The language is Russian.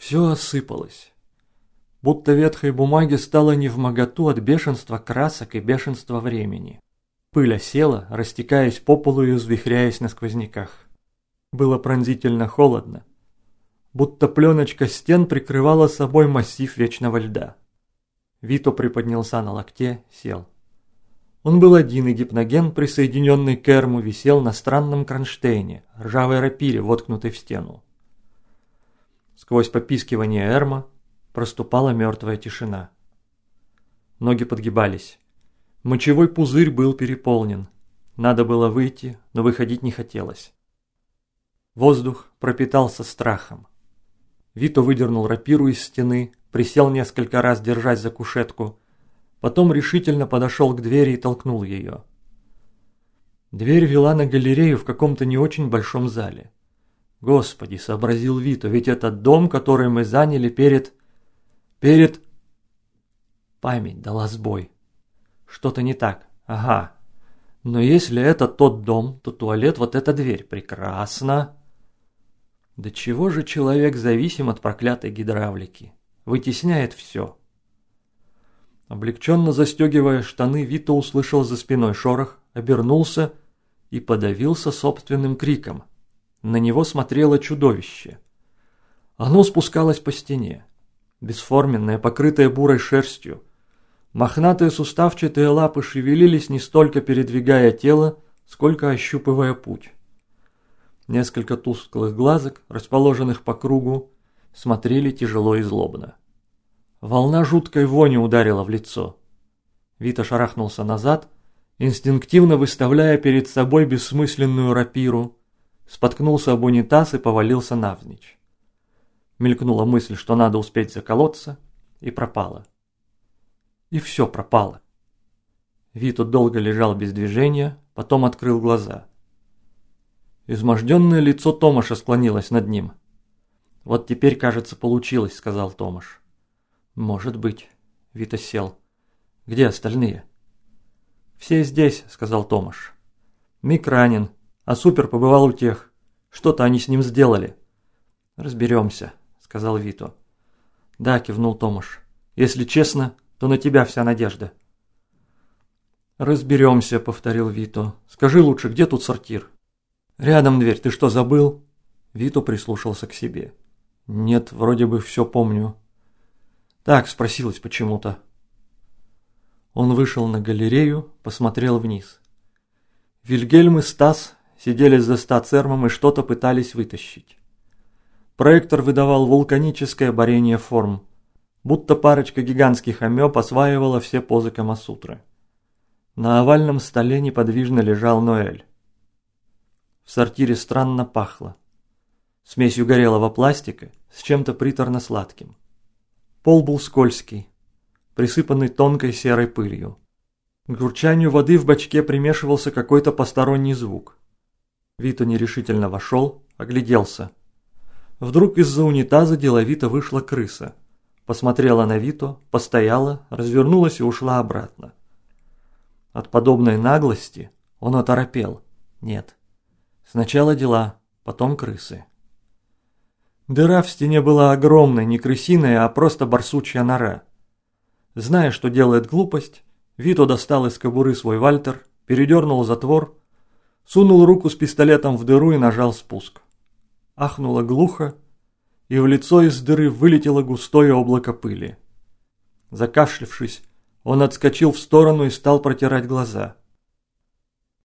Все осыпалось. Будто ветхой бумаге стало невмоготу от бешенства красок и бешенства времени. Пыль осела, растекаясь по полу и взвихряясь на сквозняках. Было пронзительно холодно. Будто пленочка стен прикрывала собой массив вечного льда. Вито приподнялся на локте, сел. Он был один, и гипноген, присоединенный к Эрму, висел на странном кронштейне, ржавой рапире, воткнутой в стену. Сквозь попискивание Эрма проступала мертвая тишина. Ноги подгибались. Мочевой пузырь был переполнен. Надо было выйти, но выходить не хотелось. Воздух пропитался страхом. Вито выдернул рапиру из стены, присел несколько раз, держась за кушетку, потом решительно подошел к двери и толкнул ее. Дверь вела на галерею в каком-то не очень большом зале. Господи, сообразил Вито, ведь это дом, который мы заняли перед... Память дала сбой. Что-то не так. Ага. Но если это тот дом, то туалет вот эта дверь. Прекрасно. Да чего же человек зависим от проклятой гидравлики? Вытесняет все. Облегченно застегивая штаны, Вито услышал за спиной шорох, обернулся и подавился собственным криком. На него смотрело чудовище. Оно спускалось по стене. Бесформенное, покрытое бурой шерстью. Мохнатые суставчатые лапы шевелились, не столько передвигая тело, сколько ощупывая путь. Несколько тусклых глазок, расположенных по кругу, смотрели тяжело и злобно. Волна жуткой вони ударила в лицо. Вито шарахнулся назад, инстинктивно выставляя перед собой бессмысленную рапиру, споткнулся об унитаз и повалился навзничь. Мелькнула мысль, что надо успеть заколоться, и пропала. И все пропало. Вито долго лежал без движения, потом открыл глаза. Изможденное лицо Томаша склонилось над ним. «Вот теперь, кажется, получилось», — сказал Томаш. «Может быть». Вито сел. «Где остальные?» «Все здесь», — сказал Томаш. «Мик ранен, а Супер побывал у тех. Что-то они с ним сделали». «Разберемся», — сказал Вито. «Да», — кивнул Томаш. «Если честно, то на тебя вся надежда». «Разберемся», — повторил Вито. «Скажи лучше, где тут сортир?» «Рядом дверь, ты что, забыл?» Вито прислушался к себе. «Нет, вроде бы все помню». «Так, спросилось почему-то». Он вышел на галерею, посмотрел вниз. Вильгельм и Стас сидели за стацермом и что-то пытались вытащить. Проектор выдавал вулканическое борение форм, будто парочка гигантских амеб осваивала все позы Камасутры. На овальном столе неподвижно лежал Ноэль. В сортире странно пахло. Смесью горелого пластика с чем-то приторно-сладким. Пол был скользкий, присыпанный тонкой серой пылью. К журчанию воды в бачке примешивался какой-то посторонний звук. Вито нерешительно вошел, огляделся. Вдруг из-за унитаза деловито вышла крыса. Посмотрела на Вито, постояла, развернулась и ушла обратно. От подобной наглости он оторопел. Нет. Сначала дела, потом крысы. Дыра в стене была огромной, не крысиная, а просто барсучья нора. Зная, что делает глупость, Вито достал из кобуры свой вальтер, передернул затвор, сунул руку с пистолетом в дыру и нажал спуск. Ахнуло глухо, и в лицо из дыры вылетело густое облако пыли. Закашлявшись, он отскочил в сторону и стал протирать глаза.